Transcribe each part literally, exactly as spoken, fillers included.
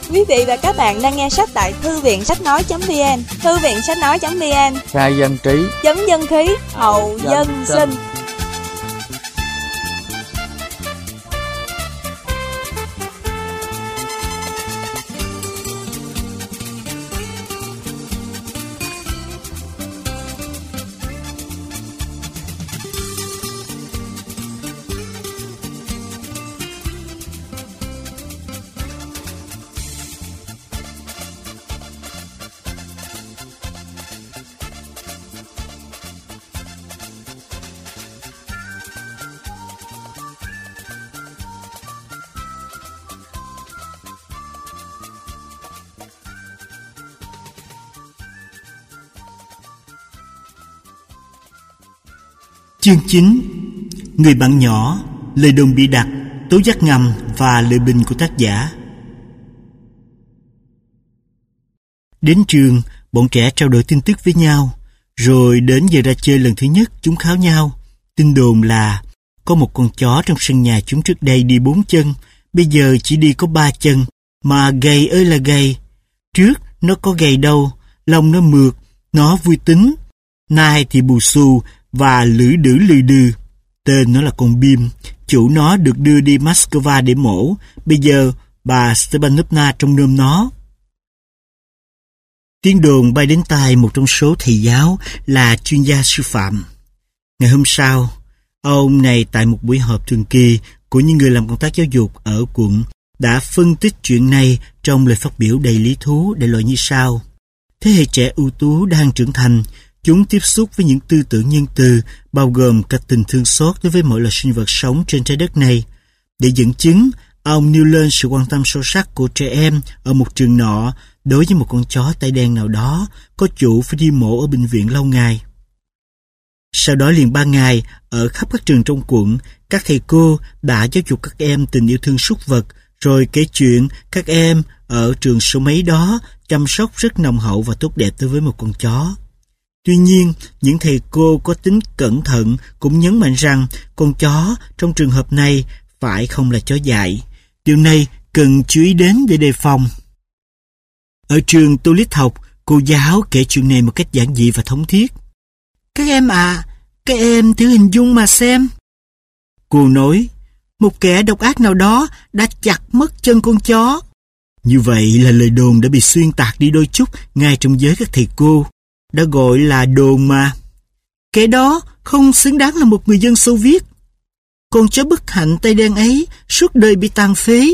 Quý vị và các bạn đang nghe sách tại thư viện sách nói.vn. Thư viện sách nói.vn, khai dân trí, chấm dân khí, hậu dân sinh. Chương chín. Người bạn nhỏ, lời đồn bị đặt, tố giác ngầm và lời bình của tác giả. Đến trường, bọn trẻ trao đổi tin tức với nhau. Rồi đến giờ ra chơi lần thứ nhất, chúng kháo nhau. Tin đồn là có một con chó trong sân nhà chúng trước đây đi bốn chân, bây giờ chỉ đi có ba chân, mà gầy ơi là gầy. Trước nó có gầy đâu, lông nó mượt, nó vui tính. Nay thì bù xù và lử đử lừ đừ. Tên nó là con Bim. Chủ nó được đưa đi Moscow để mổ. Bây giờ bà Stepanovna trông nom nó. Tiếng đồn bay đến tai một trong số thầy giáo là chuyên gia sư phạm. Ngày hôm sau, ông này tại một buổi họp thường kỳ của những người làm công tác giáo dục ở quận đã phân tích chuyện này trong lời phát biểu đầy lý thú đại loại như sau. Thế hệ trẻ ưu tú đang trưởng thành. Chúng tiếp xúc với những tư tưởng nhân từ, bao gồm cả tình thương xót đối với mọi loài sinh vật sống trên trái đất này. Để dẫn chứng, ông nêu lên sự quan tâm sâu sắc của trẻ em ở một trường nọ đối với một con chó tai đen nào đó, có chủ phải đi mổ ở bệnh viện lâu ngày. Sau đó liền ba ngày, ở khắp các trường trong quận, các thầy cô đã giáo dục các em tình yêu thương súc vật, rồi kể chuyện các em ở trường số mấy đó chăm sóc rất nồng hậu và tốt đẹp đối với một con chó. Tuy nhiên, những thầy cô có tính cẩn thận cũng nhấn mạnh rằng con chó trong trường hợp này phải không là chó dại. Điều này cần chú ý đến để đề phòng. Ở trường tôi lít học, cô giáo kể chuyện này một cách giản dị và thống thiết. Các em ạ, à, các em thử hình dung mà xem. Cô nói, một kẻ độc ác nào đó đã chặt mất chân con chó. Như vậy là lời đồn đã bị xuyên tạc đi đôi chút ngay trong giới các thầy cô. Đã gọi là đồn mà. Kẻ đó không xứng đáng là một người dân Xô Viết. Con chó bất hạnh tay đen ấy suốt đời bị tàn phế.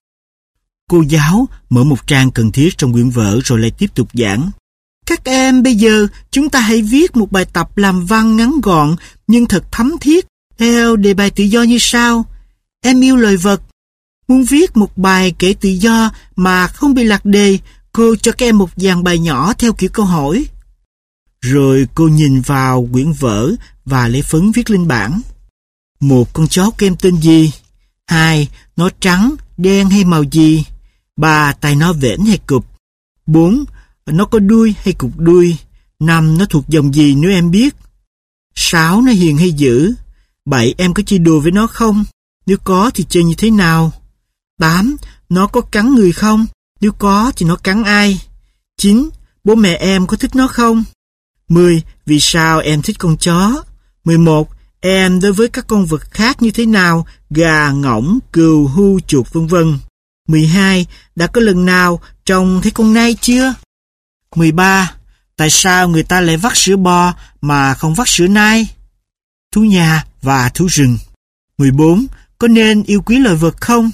Cô giáo mở một trang cần thiết trong quyển vở rồi lại tiếp tục giảng. Các em bây giờ chúng ta hãy viết một bài tập làm văn ngắn gọn nhưng thật thấm thiết theo đề bài tự do như sau. Em yêu loài vật. Muốn viết một bài kể tự do mà không bị lạc đề, cô cho các em một dàn bài nhỏ theo kiểu câu hỏi. Rồi cô nhìn vào quyển vở và lấy phấn viết lên bảng. Một, con chó của em tên gì? Hai, nó trắng, đen hay màu gì? Ba, tay nó vểnh hay cụp? Bốn, nó có đuôi hay cụp đuôi? Năm, nó thuộc dòng gì nếu em biết? Sáu, nó hiền hay dữ? Bảy, em có chơi đùa với nó không? Nếu có thì chơi như thế nào? Tám, nó có cắn người không? Nếu có thì nó cắn ai? Chín, bố mẹ em có thích nó không? Mười, vì sao em thích con chó? Mười một, em đối với các con vật khác như thế nào? Gà, ngỗng, cừu, hươu, chuột vân vân. Mười hai, đã có lần nào trông thấy con nai chưa? Mười ba, tại sao người ta lại vắt sữa bò mà không vắt sữa nai? Thú nhà và thú rừng. Mười bốn, có nên yêu quý loài vật không?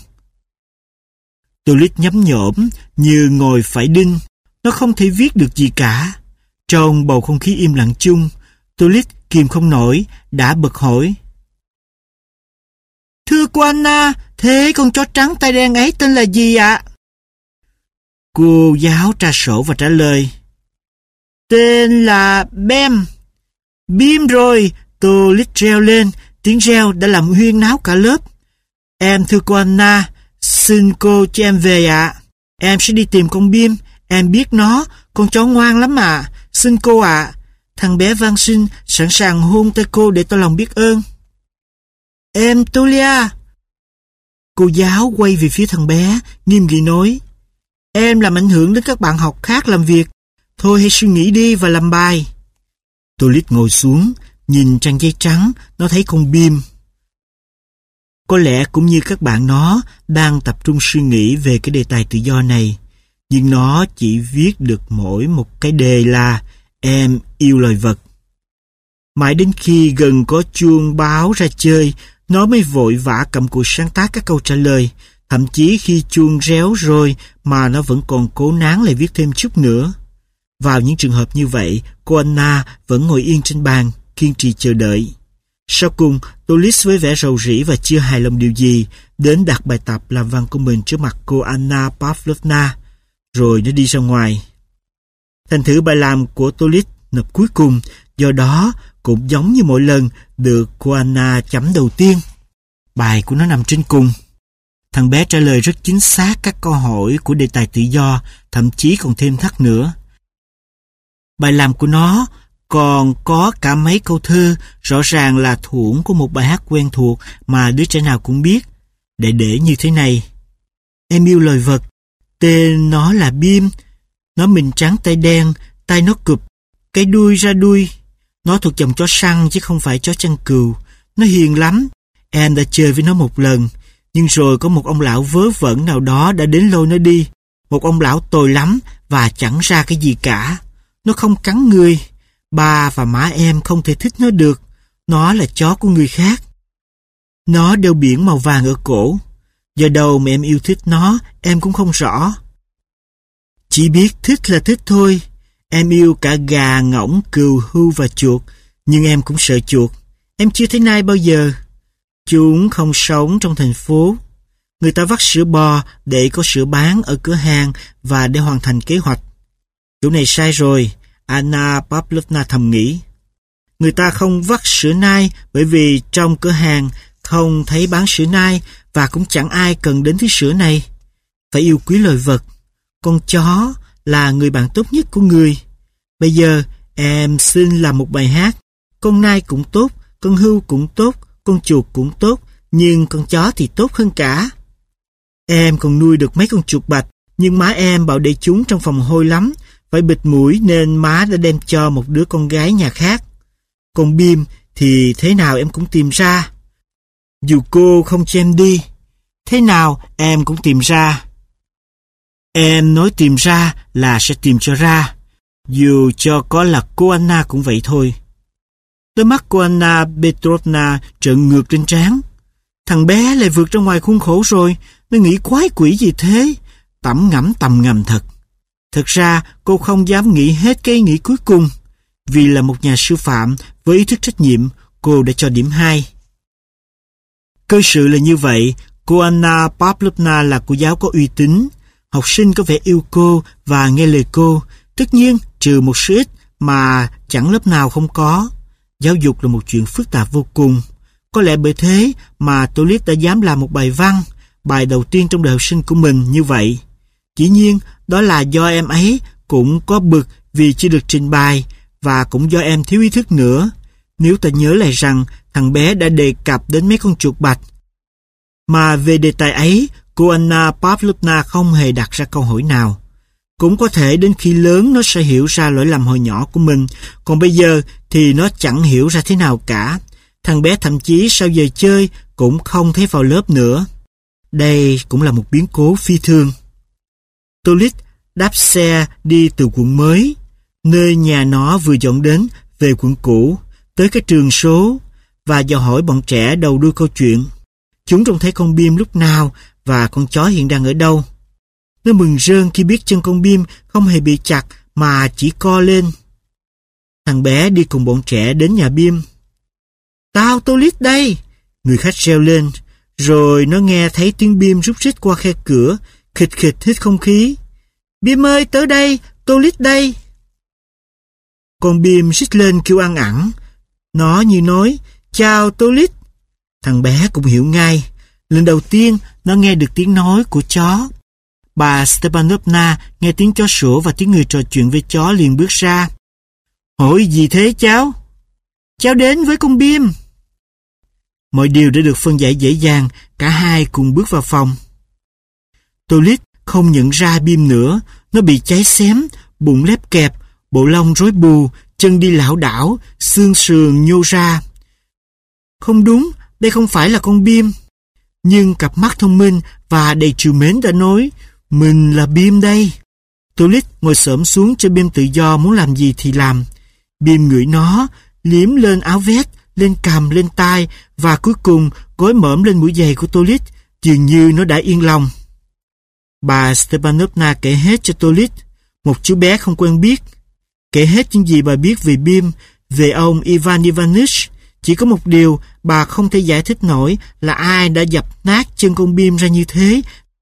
Tô Lít nhắm nhổm như ngồi phải đinh. Nó không thể viết được gì cả. Trong bầu không khí im lặng chung, Tô Lít kìm không nổi, đã bật hỏi. Thưa cô Anna, thế con chó trắng tay đen ấy tên là gì ạ? Cô giáo tra sổ và trả lời. Tên là Bem. Bim rồi, Tô Lít reo lên, tiếng reo đã làm huyên náo cả lớp. Em thưa cô Anna, xin cô cho em về ạ. À. Em sẽ đi tìm con Bim, em biết nó, con chó ngoan lắm à. Xin cô ạ. À. Thằng bé van xin sẵn sàng hôn tay cô để tỏ lòng biết ơn. Em Tulia. Cô giáo quay về phía thằng bé, nghiêm nghị nói. Em làm ảnh hưởng đến các bạn học khác làm việc. Thôi hãy suy nghĩ đi và làm bài. Tolit ngồi xuống, nhìn trang giấy trắng, nó thấy con Bim. Có lẽ cũng như các bạn nó đang tập trung suy nghĩ về cái đề tài tự do này. Nhưng nó chỉ viết được mỗi một cái đề là em yêu loài vật. Mãi đến khi gần có chuông báo ra chơi, nó mới vội vã cầm cụi sáng tác các câu trả lời. Thậm chí khi chuông réo rồi mà nó vẫn còn cố nán lại viết thêm chút nữa. Vào những trường hợp như vậy, cô Anna vẫn ngồi yên trên bàn, kiên trì chờ đợi. Sau cùng, Tolit với vẻ rầu rĩ và chưa hài lòng điều gì, đến đặt bài tập làm văn của mình trước mặt cô Anna Pavlovna, rồi nó đi ra ngoài. Thành thử bài làm của Tolit nộp cuối cùng, do đó cũng giống như mỗi lần được cô Anna chấm đầu tiên. Bài của nó nằm trên cùng. Thằng bé trả lời rất chính xác các câu hỏi của đề tài tự do, thậm chí còn thêm thắt nữa. Bài làm của nó còn có cả mấy câu thơ rõ ràng là thuở của một bài hát quen thuộc mà đứa trẻ nào cũng biết. Để để như thế này: em yêu loài vật, tên nó là Bim, nó mình trắng tay đen, tay nó cụp, cái đuôi ra đuôi. Nó thuộc dòng chó săn chứ không phải chó chăn cừu. Nó hiền lắm, em đã chơi với nó một lần, nhưng rồi có một ông lão vớ vẩn nào đó đã đến lôi nó đi. Một ông lão tồi lắm và chẳng ra cái gì cả. Nó không cắn người. Ba và má em không thể thích nó được. Nó là chó của người khác. Nó đeo biển màu vàng ở cổ. Giờ đâu mà em yêu thích nó, em cũng không rõ. Chỉ biết thích là thích thôi. Em yêu cả gà, ngỗng, cừu, hươu và chuột. Nhưng em cũng sợ chuột. Em chưa thấy nai bao giờ. Chúng không sống trong thành phố. Người ta vắt sữa bò để có sữa bán ở cửa hàng và để hoàn thành kế hoạch. Chỗ này sai rồi, Anna Pavlovna thầm nghĩ. Người ta không vắt sữa nai bởi vì trong cửa hàng không thấy bán sữa nai và cũng chẳng ai cần đến thứ sữa này. Phải yêu quý loài vật. Con chó là người bạn tốt nhất của người. Bây giờ em xin làm một bài hát. Con nai cũng tốt, con hươu cũng tốt, con chuột cũng tốt, nhưng con chó thì tốt hơn cả. Em còn nuôi được mấy con chuột bạch, nhưng má em bảo để chúng trong phòng hôi lắm, phải bịt mũi nên má đã đem cho một đứa con gái nhà khác. Còn Bim thì thế nào em cũng tìm ra. Dù cô không cho em đi, thế nào em cũng tìm ra. Em nói tìm ra là sẽ tìm cho ra, dù cho có là cô Anna cũng vậy thôi. Đôi mắt cô Anna Petrovna trợn ngược trên trán. Thằng bé lại vượt ra ngoài khuôn khổ rồi, nó nghĩ quái quỷ gì thế, tẩm ngẫm tầm ngầm thật. Thật ra cô không dám nghĩ hết cái ý nghĩ cuối cùng. Vì là một nhà sư phạm với ý thức trách nhiệm, cô đã cho điểm hai. Cơ sự là như vậy, cô Anna Pavlovna là cô giáo có uy tín. Học sinh có vẻ yêu cô và nghe lời cô, tất nhiên trừ một số ít mà chẳng lớp nào không có. Giáo dục là một chuyện phức tạp vô cùng. Có lẽ bởi thế mà Tolit đã dám làm một bài văn, bài đầu tiên trong đời học sinh của mình như vậy. Dĩ nhiên, đó là do em ấy cũng có bực vì chưa được trình bày, và cũng do em thiếu ý thức nữa. Nếu ta nhớ lại rằng thằng bé đã đề cập đến mấy con chuột bạch, mà về đề tài ấy, cô Anna Pavlovna không hề đặt ra câu hỏi nào. Cũng có thể đến khi lớn nó sẽ hiểu ra lỗi lầm hồi nhỏ của mình, còn bây giờ thì nó chẳng hiểu ra thế nào cả. Thằng bé thậm chí sau giờ chơi cũng không thấy vào lớp nữa. Đây cũng là một biến cố phi thường. Tolit đáp xe đi từ quận mới, nơi nhà nó vừa dọn đến, về quận cũ, tới cái trường số, và dò hỏi bọn trẻ đầu đuôi câu chuyện. Chúng trông thấy con Bim lúc nào và con chó hiện đang ở đâu. Nó mừng rơn khi biết chân con Bim không hề bị chặt mà chỉ co lên. Thằng bé đi cùng bọn trẻ đến nhà Bim. Tao Tolit đây, người khách reo lên, rồi nó nghe thấy tiếng Bim rút rít qua khe cửa, khịch khịch hít không khí. Bim ơi, tới đây, Tolit đây. Con Bim rít lên kêu ăn ẳng. Nó như nói, chào Tolit. Thằng bé cũng hiểu ngay. Lần đầu tiên nó nghe được tiếng nói của chó. Bà Stepanovna nghe tiếng chó sủa và tiếng người trò chuyện với chó liền bước ra. Hỏi gì thế cháu? Cháu đến với con Bim. Mọi điều đã được phân giải dễ dàng, cả hai cùng bước vào phòng. Tolit không nhận ra Bim nữa. Nó bị cháy xém, bụng lép kẹp, bộ lông rối bù, chân đi lảo đảo, xương sườn nhô ra. Không đúng, đây không phải là con Bim. Nhưng cặp mắt thông minh và đầy trìu mến đã nói, mình là Bim đây. Tolit ngồi xổm xuống cho Bim tự do muốn làm gì thì làm. Bim ngửi nó, liếm lên áo vest, lên cằm, lên tai và cuối cùng gối mõm lên mũi giày của Tolit, dường như nó đã yên lòng. Bà Stepanovna kể hết cho Tolit, một chú bé không quen biết. Kể hết những gì bà biết về Bim, về ông Ivan Ivanich. Chỉ có một điều bà không thể giải thích nổi là ai đã dập nát chân con Bim ra như thế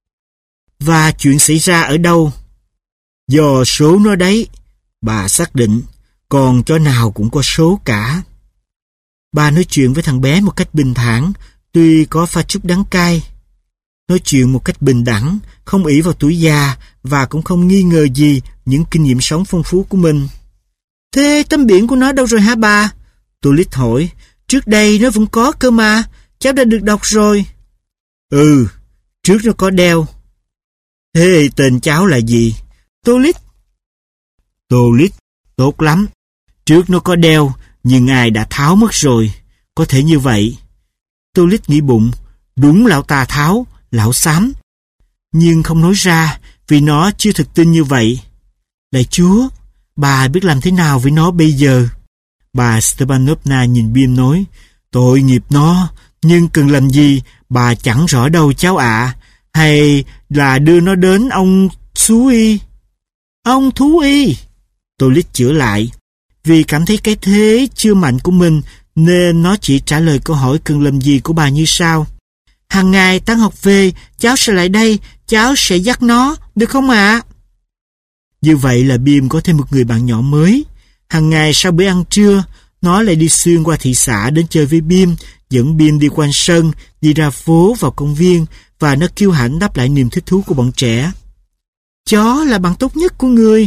và chuyện xảy ra ở đâu. Do số nó đấy, bà xác định, còn chó nào cũng có số cả. Bà nói chuyện với thằng bé một cách bình thản, tuy có pha chút đắng cay. Nói chuyện một cách bình đẳng, không ỷ vào tuổi già và cũng không nghi ngờ gì những kinh nghiệm sống phong phú của mình. Thế tấm biển của nó đâu rồi hả bà? Tolit hỏi. Trước đây nó vẫn có cơ mà, cháu đã được đọc rồi. Ừ, trước nó có đeo. Thế tên cháu là gì? Tolit. Tolit, tốt lắm. Trước nó có đeo, nhưng ai đã tháo mất rồi. Có thể như vậy. Tolit nghĩ bụng, đúng lão ta tháo, lão xám. Nhưng không nói ra, vì nó chưa thực tin như vậy. Lạy Chúa, bà biết làm thế nào với nó bây giờ? Bà Stepanovna nhìn Bim nói, tội nghiệp nó, nhưng cần làm gì, bà chẳng rõ đâu cháu ạ. À. Hay là đưa nó đến ông thú y? Ông thú y? Tolit chữa lại. Vì cảm thấy cái thế chưa mạnh của mình, nên nó chỉ trả lời câu hỏi cần làm gì của bà như sau. Hàng ngày tan học về, cháu sẽ lại đây, cháu sẽ dắt nó, được không ạ? À? Như vậy là Bim có thêm một người bạn nhỏ mới. Hàng ngày sau bữa ăn trưa, nó lại đi xuyên qua thị xã đến chơi với Bim, dẫn Bim đi quanh sân, đi ra phố, vào công viên, và nó kiêu hãnh đáp lại niềm thích thú của bọn trẻ. Chó là bạn tốt nhất của người.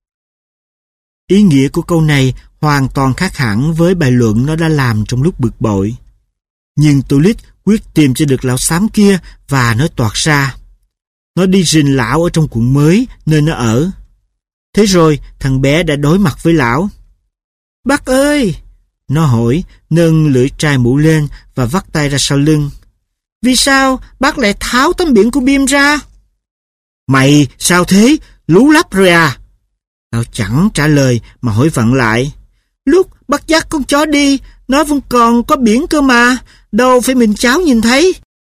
Ý nghĩa của câu này hoàn toàn khác hẳn với bài luận nó đã làm trong lúc bực bội. Nhưng Tolit quyết tìm cho được lão xám kia và nói toạc ra. Nó đi rình lão ở trong quận mới nơi nó ở. Thế rồi thằng bé đã đối mặt với lão. Bác ơi! Nó hỏi, nâng lưỡi trai mũ lên và vắt tay ra sau lưng. Vì sao bác lại tháo tấm biển của Bim ra? Mày sao thế? Lú lắm rồi à? Lão chẳng trả lời mà hỏi vặn lại. Lúc bác dắt con chó đi, nó vẫn còn có biển cơ mà, đâu phải mình cháu nhìn thấy.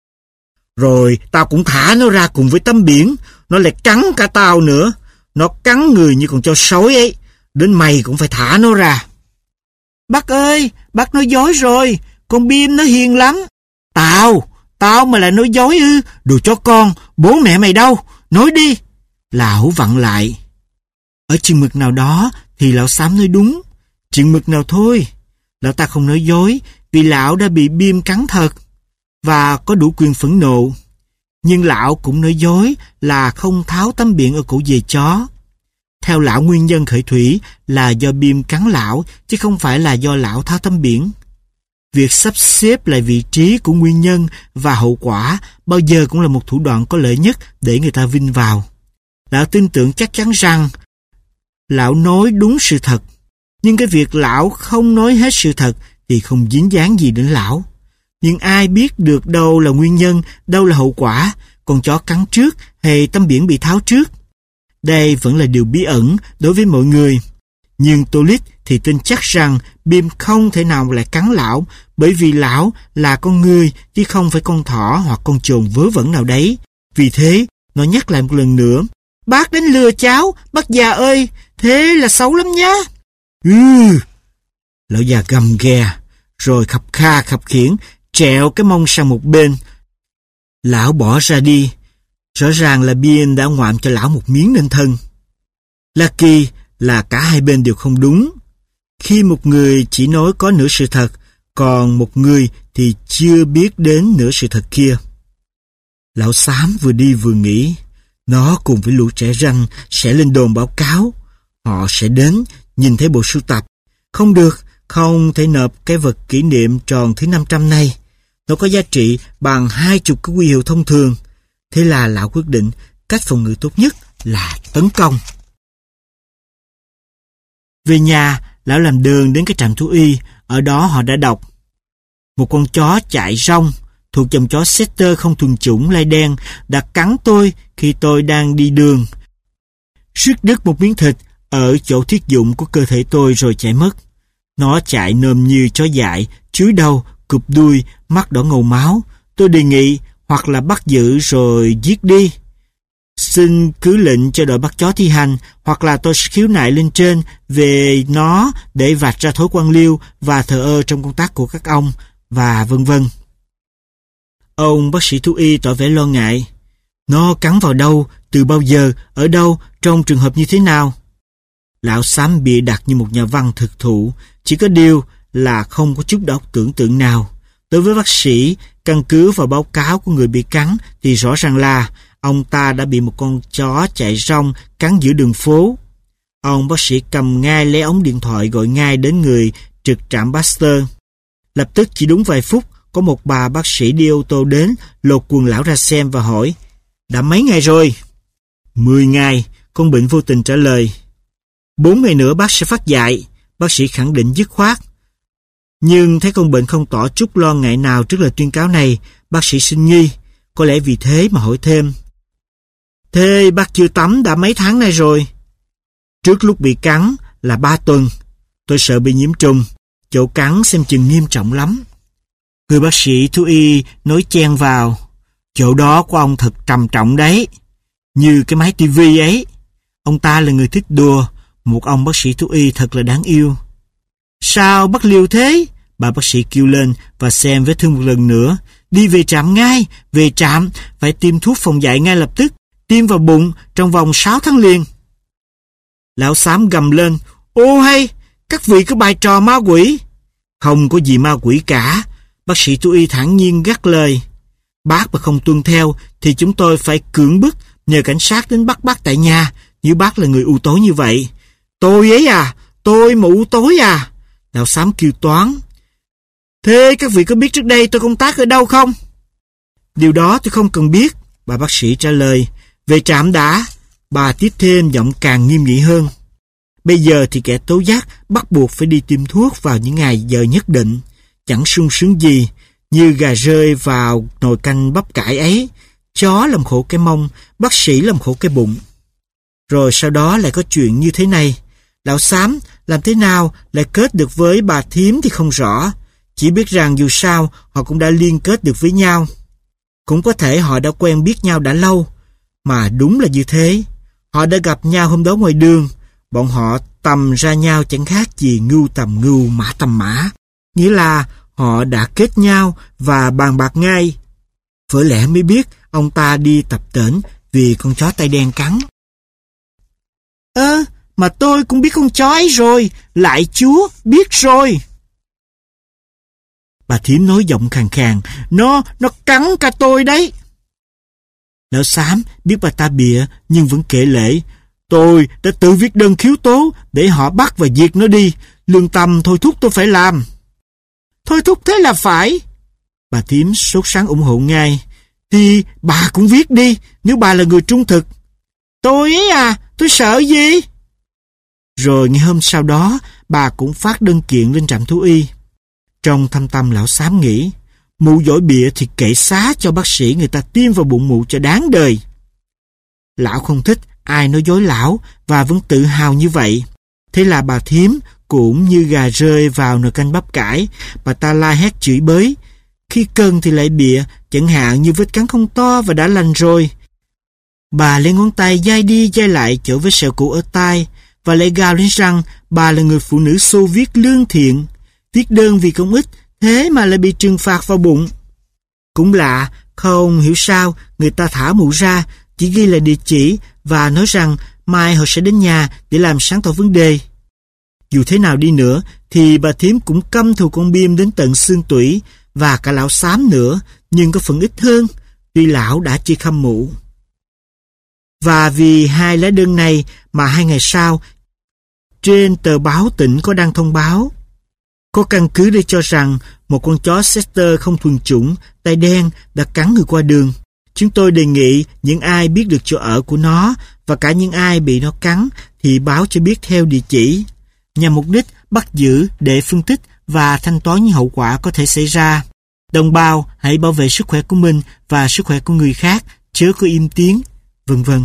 Rồi tao cũng thả nó ra cùng với tấm biển, nó lại cắn cả tao nữa. Nó cắn người như con chó sói ấy, đến mày cũng phải thả nó ra. Bác ơi, bác nói dối rồi, con Bim nó hiền lắm. Tao, tao mà lại nói dối ư, đồ chó con, bố mẹ mày đâu, nói đi. Lão vặn lại. Ở chừng mực nào đó thì lão xám nói đúng, chừng mực nào thôi. Lão ta không nói dối vì lão đã bị Bim cắn thật và có đủ quyền phẫn nộ. Nhưng lão cũng nói dối là không tháo tấm biển ở cổ về chó. Theo lão, nguyên nhân khởi thủy là do Bim cắn lão, chứ không phải là do lão tháo tấm biển. Việc sắp xếp lại vị trí của nguyên nhân và hậu quả bao giờ cũng là một thủ đoạn có lợi nhất để người ta vin vào. Lão tin tưởng chắc chắn rằng lão nói đúng sự thật, nhưng cái việc lão không nói hết sự thật thì không dính dáng gì đến lão. Nhưng ai biết được đâu là nguyên nhân, đâu là hậu quả, con chó cắn trước hay tấm biển bị tháo trước? Đây vẫn là điều bí ẩn đối với mọi người. Nhưng Tolit thì tin chắc rằng Bim không thể nào lại cắn lão, bởi vì lão là con người chứ không phải con thỏ hoặc con chồn vớ vẩn nào đấy. Vì thế, nó nhắc lại một lần nữa. Bác đến lừa cháu, bác già ơi, thế là xấu lắm nhá. Ừ. Lão già gầm ghè, rồi khập kha khập khiễng, trẹo cái mông sang một bên. Lão bỏ ra đi. Rõ ràng là Bien đã ngoạm cho lão một miếng nên thân. Lucky là cả hai bên đều không đúng. Khi một người chỉ nói có nửa sự thật, còn một người thì chưa biết đến nửa sự thật kia. Lão xám vừa đi vừa nghĩ, nó cùng với lũ trẻ ranh sẽ lên đồn báo cáo. Họ sẽ đến, nhìn thấy bộ sưu tập. Không được, không thể nộp cái vật kỷ niệm tròn thứ năm trăm này. Nó có giá trị bằng hai chục cái huy hiệu thông thường. Thế là lão quyết định cách phòng ngự tốt nhất là tấn công. Về nhà, lão làm đơn đến cái trạm thú y, ở đó họ đã đọc: một con chó chạy rong thuộc dòng chó setter không thuần chủng lai đen đã cắn tôi khi tôi đang đi đường, rứt đứt một miếng thịt ở chỗ thiết dụng của cơ thể tôi rồi chạy mất. Nó chạy nôm như chó dại, chúi đầu, cụp đuôi, mắt đỏ ngầu máu. Tôi đề nghị hoặc là bắt giữ rồi giết đi. Xin cứ lệnh cho đội bắt chó thi hành, hoặc là tôi sẽ khiếu nại lên trên về nó để vạch ra thói quan liêu và thờ ơ trong công tác của các ông, và vân vân. Ông bác sĩ thú y tỏ vẻ lo ngại. Nó cắn vào đâu, từ bao giờ, ở đâu, trong trường hợp như thế nào? Lão xám bịa đặt như một nhà văn thực thụ, chỉ có điều là không có chút đầu tưởng tượng nào. Đối với bác sĩ, căn cứ vào báo cáo của người bị cắn thì rõ ràng là ông ta đã bị một con chó chạy rong cắn giữa đường phố. Ông bác sĩ cầm ngay lấy ống điện thoại gọi ngay đến người trực trạm Baxter. Lập tức chỉ đúng vài phút, có một bà bác sĩ đi ô tô đến, lột quần lão ra xem và hỏi: đã mấy ngày rồi? Mười ngày, con bệnh vô tình trả lời. Bốn ngày nữa bác sẽ phát dạy, bác sĩ khẳng định dứt khoát. Nhưng thấy con bệnh không tỏ chút lo ngại nào trước lời tuyên cáo này, bác sĩ sinh nghi, có lẽ vì thế mà hỏi thêm: thế bác chưa tắm đã mấy tháng nay rồi? Trước lúc bị cắn là ba tuần. Tôi sợ bị nhiễm trùng, chỗ cắn xem chừng nghiêm trọng lắm. Người bác sĩ thú y nói chen vào: chỗ đó của ông thật trầm trọng đấy, như cái máy tivi ấy. Ông ta là người thích đùa, một ông bác sĩ thú y thật là đáng yêu. Sao bác liều thế? Bà bác sĩ kêu lên và xem vết thương một lần nữa. Đi về trạm ngay, về trạm, phải tiêm thuốc phòng dại ngay lập tức, tiêm vào bụng trong vòng sáu tháng liền. Lão xám gầm lên: ô hay, các vị có bài trò ma quỷ. Không có gì ma quỷ cả, bác sĩ thú y thản nhiên gắt lời. Bác mà không tuân theo thì chúng tôi phải cưỡng bức nhờ cảnh sát đến bắt bác tại nhà, nếu bác là người u tối như vậy. Tôi ấy à, tôi mà u tối à? Lão xám kêu toán. Thế các vị có biết trước đây tôi công tác ở đâu không? Điều đó tôi không cần biết, bà bác sĩ trả lời. Về trạm đã. Bà tiếp thêm giọng càng nghiêm nghị hơn. Bây giờ thì kẻ tố giác bắt buộc phải đi tiêm thuốc vào những ngày giờ nhất định. Chẳng sung sướng gì, như gà rơi vào nồi canh bắp cải ấy. Chó làm khổ cái mông, bác sĩ làm khổ cái bụng. Rồi sau đó lại có chuyện như thế này. Lão xám làm thế nào lại kết được với bà thím thì không rõ. Chỉ biết rằng dù sao họ cũng đã liên kết được với nhau. Cũng có thể họ đã quen biết nhau đã lâu. Mà đúng là như thế. Họ đã gặp nhau hôm đó ngoài đường. Bọn họ tầm ra nhau chẳng khác gì ngưu tầm ngưu, mã tầm mã. Nghĩa là họ đã kết nhau và bàn bạc ngay. Vỡ lẽ mới biết ông ta đi tập tễnh vì con chó tay đen cắn. Ơ, mà tôi cũng biết con chó ấy rồi, lại chúa, biết rồi. Bà thím nói giọng khàn khàn, nó, nó cắn cả tôi đấy. Lão xám biết bà ta bịa nhưng vẫn kể lể. Tôi đã tự viết đơn khiếu tố để họ bắt và diệt nó đi. Lương tâm thôi thúc tôi phải làm. Thôi thúc thế là phải. Bà thím sốt sắng ủng hộ ngay. Thì bà cũng viết đi, nếu bà là người trung thực. Tôi ấy à, tôi sợ gì? Rồi ngày hôm sau đó, bà cũng phát đơn kiện lên trạm thú y. Trong thâm tâm lão xám nghĩ, mụ giỏi bịa thì kệ xá cho bác sĩ người ta tiêm vào bụng mụ cho đáng đời. Lão không thích ai nói dối lão và vẫn tự hào như vậy. Thế là bà thím cũng như gà rơi vào nồi canh bắp cải, bà ta la hét chửi bới. Khi cần thì lại bịa, chẳng hạn như vết cắn không to và đã lành rồi. Bà lấy ngón tay dai đi dai lại chỗ vết sẹo cũ ở tai và lại gào lên rằng bà là người phụ nữ Xô Viết lương thiện, viết đơn vì công ích, thế mà lại bị trừng phạt vào bụng. Cũng lạ, không hiểu sao người ta thả mụ ra, chỉ ghi là địa chỉ và nói rằng mai họ sẽ đến nhà để làm sáng tỏ vấn đề. Dù thế nào đi nữa thì bà thím cũng căm thù con Biêm đến tận xương tủy và cả lão xám nữa, nhưng có phần ít hơn, tuy lão đã chia khăm mụ. Và vì hai lá đơn này mà hai ngày sau, trên tờ báo tỉnh có đăng thông báo. Có căn cứ để cho rằng một con chó setter không thuần chủng, tay đen đã cắn người qua đường. Chúng tôi đề nghị những ai biết được chỗ ở của nó và cả những ai bị nó cắn thì báo cho biết theo địa chỉ, nhằm mục đích bắt giữ để phân tích và thanh toán những hậu quả có thể xảy ra. Đồng bào hãy bảo vệ sức khỏe của mình và sức khỏe của người khác, chớ có im tiếng, vân vân.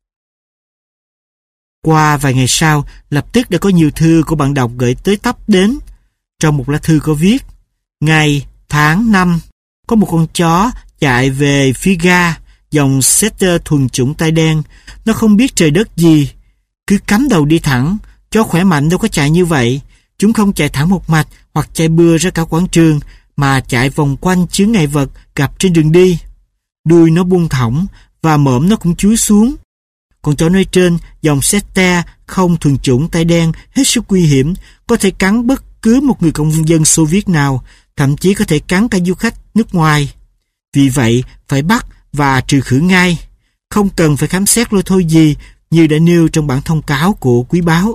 Qua vài ngày sau, lập tức đã có nhiều thư của bạn đọc gửi tới tấp đến. Trong một lá thư có viết: ngày, tháng, năm, có một con chó chạy về phía ga, dòng setter thuần chủng tai đen. Nó không biết trời đất gì, cứ cắm đầu đi thẳng. Chó khỏe mạnh đâu có chạy như vậy. Chúng không chạy thẳng một mạch hoặc chạy bừa ra cả quảng trường, mà chạy vòng quanh chướng ngại vật gặp trên đường đi. Đuôi nó buông thõng và mõm nó cũng chúi xuống. Con chó nói trên, dòng setter không thuần chủng tai đen, hết sức nguy hiểm, có thể cắn bất cứ một người công dân Xô Viết nào, thậm chí có thể cắn cả du khách nước ngoài. Vì vậy, phải bắt và trừ khử ngay, không cần phải khám xét lôi thôi gì, như đã nêu trong bản thông cáo của quý báo.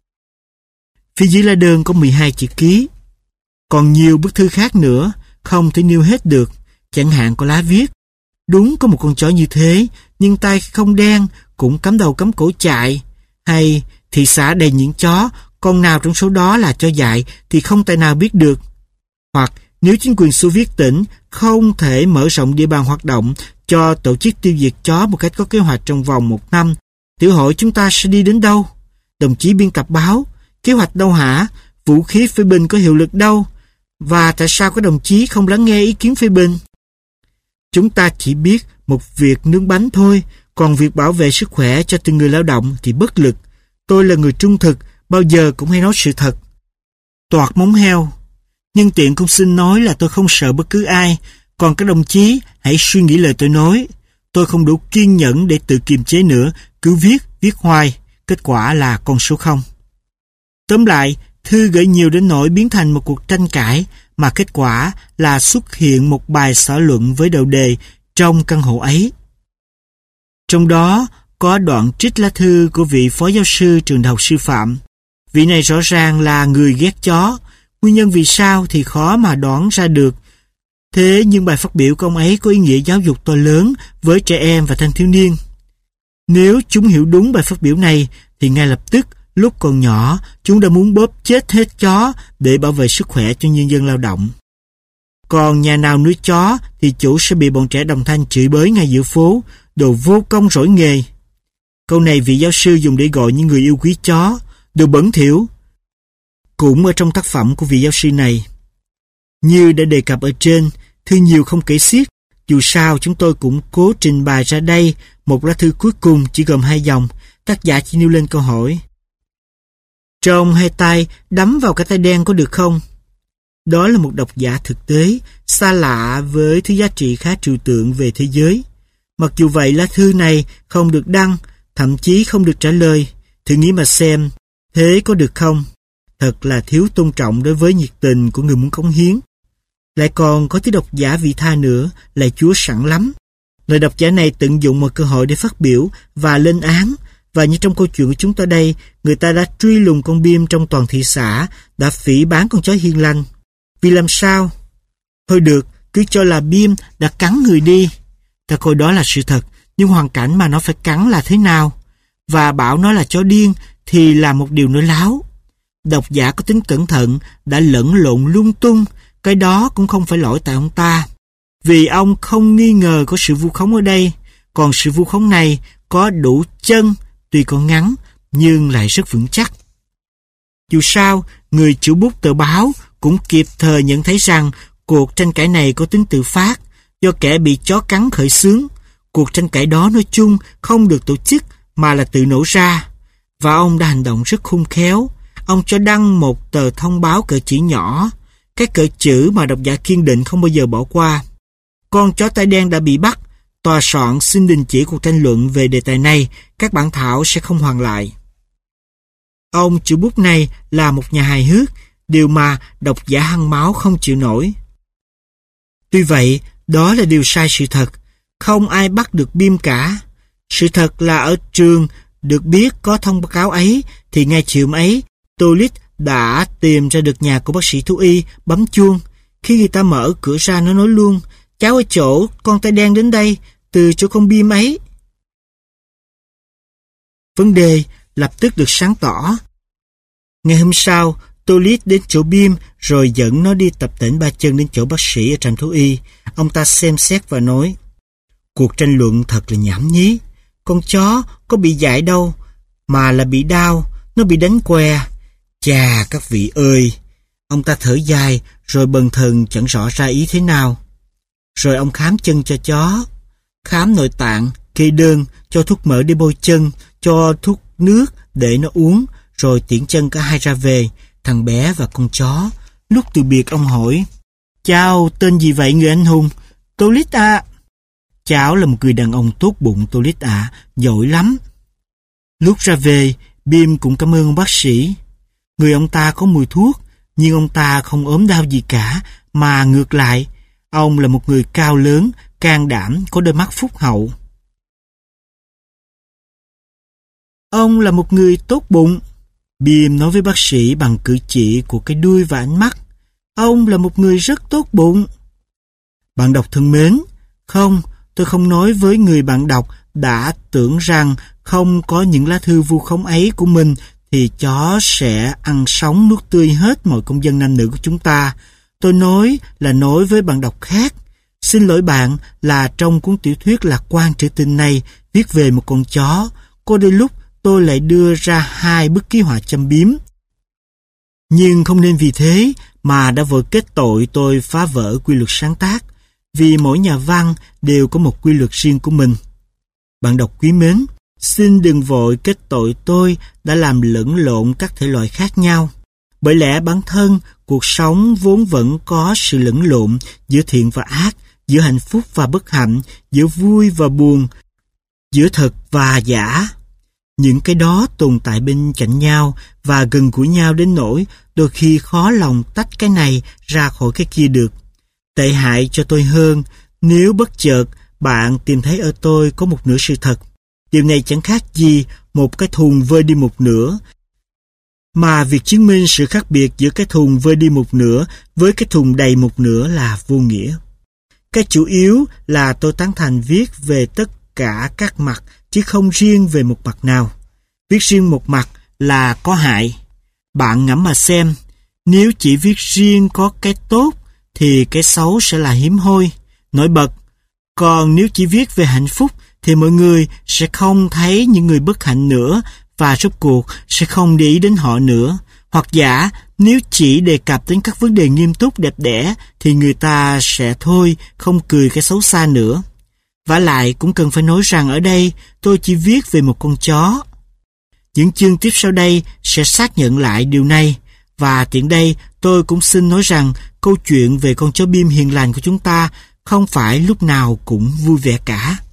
Phía dưới lá đơn có mười hai chữ ký. Còn nhiều bức thư khác nữa, không thể nêu hết được. Chẳng hạn có lá viết: đúng có một con chó như thế, nhưng tai không đen, cũng cắm đầu cắm cổ chạy. Hay thị xã đầy những chó, con nào trong số đó là chó dại thì không tài nào biết được. Hoặc nếu chính quyền Xô Viết tỉnh không thể mở rộng địa bàn hoạt động cho tổ chức tiêu diệt chó một cách có kế hoạch trong vòng một năm, tiểu hội chúng ta sẽ đi đến đâu? Đồng chí biên tập báo, kế hoạch đâu hả? Vũ khí phê bình có hiệu lực đâu? Và tại sao các đồng chí không lắng nghe ý kiến phê bình? Chúng ta chỉ biết một việc nướng bánh thôi, còn việc bảo vệ sức khỏe cho từng người lao động thì bất lực. Tôi là người trung thực, bao giờ cũng hay nói sự thật. Toạc móng heo. Nhân tiện cũng xin nói là tôi không sợ bất cứ ai, còn các đồng chí hãy suy nghĩ lời tôi nói. Tôi không đủ kiên nhẫn để tự kiềm chế nữa, cứ viết, viết hoài, kết quả là con số không. Tóm lại, thư gửi nhiều đến nỗi biến thành một cuộc tranh cãi, mà kết quả là xuất hiện một bài xã luận với đầu đề trong căn hộ ấy. Trong đó có đoạn trích lá thư của vị phó giáo sư trường đại học sư phạm. Vị này rõ ràng là người ghét chó, nguyên nhân vì sao thì khó mà đoán ra được. Thế nhưng bài phát biểu của ông ấy có ý nghĩa giáo dục to lớn với trẻ em và thanh thiếu niên. Nếu chúng hiểu đúng bài phát biểu này thì ngay lập tức lúc còn nhỏ chúng đã muốn bóp chết hết chó để bảo vệ sức khỏe cho nhân dân lao động. Còn nhà nào nuôi chó thì chủ sẽ bị bọn trẻ đồng thanh chửi bới ngay giữa phố, đồ vô công rỗi nghề. Câu này vị giáo sư dùng để gọi những người yêu quý chó, đồ bẩn thỉu. Cũng ở trong tác phẩm của vị giáo sư này. Như đã đề cập ở trên, thư nhiều không kể xiết. Dù sao chúng tôi cũng cố trình bày ra đây một lá thư cuối cùng chỉ gồm hai dòng. Tác giả chỉ nêu lên câu hỏi: trong hai tay đắm vào cái tay đen có được không? Đó là một độc giả thực tế, xa lạ với thứ giá trị khá trừu tượng về thế giới. Mặc dù vậy lá thư này không được đăng, thậm chí không được trả lời. Thử nghĩ mà xem, thế có được không? Thật là thiếu tôn trọng đối với nhiệt tình của người muốn cống hiến. Lại còn có thứ độc giả vị tha nữa, là Chúa sẵn lắm. Lời độc giả này tận dụng một cơ hội để phát biểu và lên án. Và như trong câu chuyện của chúng ta đây, người ta đã truy lùng con bim trong toàn thị xã, đã phỉ báng con chó hiền lành. Vì làm sao? Thôi được, cứ cho là bim đã cắn người đi. Ta coi đó là sự thật, nhưng hoàn cảnh mà nó phải cắn là thế nào? Và bảo nó là chó điên thì là một điều nói láo. Độc giả có tính cẩn thận đã lẫn lộn lung tung, cái đó cũng không phải lỗi tại ông ta. Vì ông không nghi ngờ có sự vu khống ở đây, còn sự vu khống này có đủ chân, tuy còn ngắn, nhưng lại rất vững chắc. Dù sao, người chủ bút tờ báo cũng kịp thời nhận thấy rằng cuộc tranh cãi này có tính tự phát, do kẻ bị chó cắn khởi xướng. Cuộc tranh cãi đó nói chung không được tổ chức mà là tự nổ ra. Và ông đã hành động rất khôn khéo. Ông cho đăng một tờ thông báo cỡ chỉ nhỏ, cái cỡ chữ mà độc giả kiên định không bao giờ bỏ qua. Con chó tai đen đã bị bắt. Tòa soạn xin đình chỉ cuộc tranh luận về đề tài này, các bản thảo sẽ không hoàn lại. Ông chủ bút này là một nhà hài hước, điều mà độc giả hăng máu không chịu nổi. Tuy vậy, đó là điều sai sự thật. Không ai bắt được bim cả. Sự thật là ở trường được biết có thông cáo ấy, thì ngay chiều ấy, Tolit đã tìm ra được nhà của bác sĩ thú y, bấm chuông. Khi người ta mở cửa ra, nó nói luôn: cháu ở chỗ con tai đen đến đây, từ chỗ con Bim ấy. Vấn đề lập tức được sáng tỏ. Ngày hôm sau, Tolit đến chỗ Bim rồi dẫn nó đi tập tễnh ba chân đến chỗ bác sĩ ở trạm thú y. Ông ta xem xét và nói: cuộc tranh luận thật là nhảm nhí. Con chó có bị dại đâu, mà là bị đau, nó bị đánh què. Chà các vị ơi! Ông ta thở dài rồi bần thần chẳng rõ ra ý thế nào. Rồi ông khám chân cho chó, khám nội tạng, kê đơn, cho thuốc mỡ để bôi chân, cho thuốc nước để nó uống, rồi tiễn chân cả hai ra về, thằng bé và con chó. Lúc từ biệt ông hỏi: Chào, tên gì vậy người anh hùng? Tolit à. Cháu là một người đàn ông tốt bụng Tolit à, giỏi lắm. Lúc ra về, Bim cũng cảm ơn ông bác sĩ. Người ông ta có mùi thuốc, nhưng ông ta không ốm đau gì cả, mà ngược lại, ông là một người cao lớn, can đảm, có đôi mắt phúc hậu. Ông là một người tốt bụng. Bim nói với bác sĩ bằng cử chỉ của cái đuôi và ánh mắt. Ông là một người rất tốt bụng. Bạn đọc thân mến, không, tôi không nói với người bạn đọc đã tưởng rằng không có những lá thư vu khống ấy của mình thì chó sẽ ăn sống nuốt tươi hết mọi công dân nam nữ của chúng ta. Tôi nói là nói với bạn đọc khác. Xin lỗi bạn là trong cuốn tiểu thuyết lạc quan trữ tình này viết về một con chó, có đôi lúc tôi lại đưa ra hai bức ký họa châm biếm. Nhưng không nên vì thế mà đã vội kết tội tôi phá vỡ quy luật sáng tác, vì mỗi nhà văn đều có một quy luật riêng của mình. Bạn đọc quý mến, xin đừng vội kết tội tôi đã làm lẫn lộn các thể loại khác nhau. Bởi lẽ bản thân cuộc sống vốn vẫn có sự lẫn lộn giữa thiện và ác, giữa hạnh phúc và bất hạnh, giữa vui và buồn, giữa thật và giả. Những cái đó tồn tại bên cạnh nhau và gần gũi nhau đến nỗi đôi khi khó lòng tách cái này ra khỏi cái kia được. Tệ hại cho tôi hơn nếu bất chợt bạn tìm thấy ở tôi có một nửa sự thật. Điều này chẳng khác gì một cái thùng vơi đi một nửa, mà việc chứng minh sự khác biệt giữa cái thùng vơi đi một nửa với cái thùng đầy một nửa là vô nghĩa. Cái chủ yếu là tôi tán thành viết về tất cả các mặt, chứ không riêng về một mặt nào. Viết riêng một mặt là có hại. Bạn ngẫm mà xem, nếu chỉ viết riêng có cái tốt, thì cái xấu sẽ là hiếm hoi, nổi bật. Còn nếu chỉ viết về hạnh phúc, thì mọi người sẽ không thấy những người bất hạnh nữa, và rốt cuộc sẽ không để ý đến họ nữa. Hoặc giả, nếu chỉ đề cập đến các vấn đề nghiêm túc đẹp đẽ, thì người ta sẽ thôi, không cười cái xấu xa nữa. Vả lại cũng cần phải nói rằng ở đây tôi chỉ viết về một con chó. Những chương tiếp sau đây sẽ xác nhận lại điều này, và tiện đây tôi cũng xin nói rằng câu chuyện về con chó Bim hiền lành của chúng ta không phải lúc nào cũng vui vẻ cả.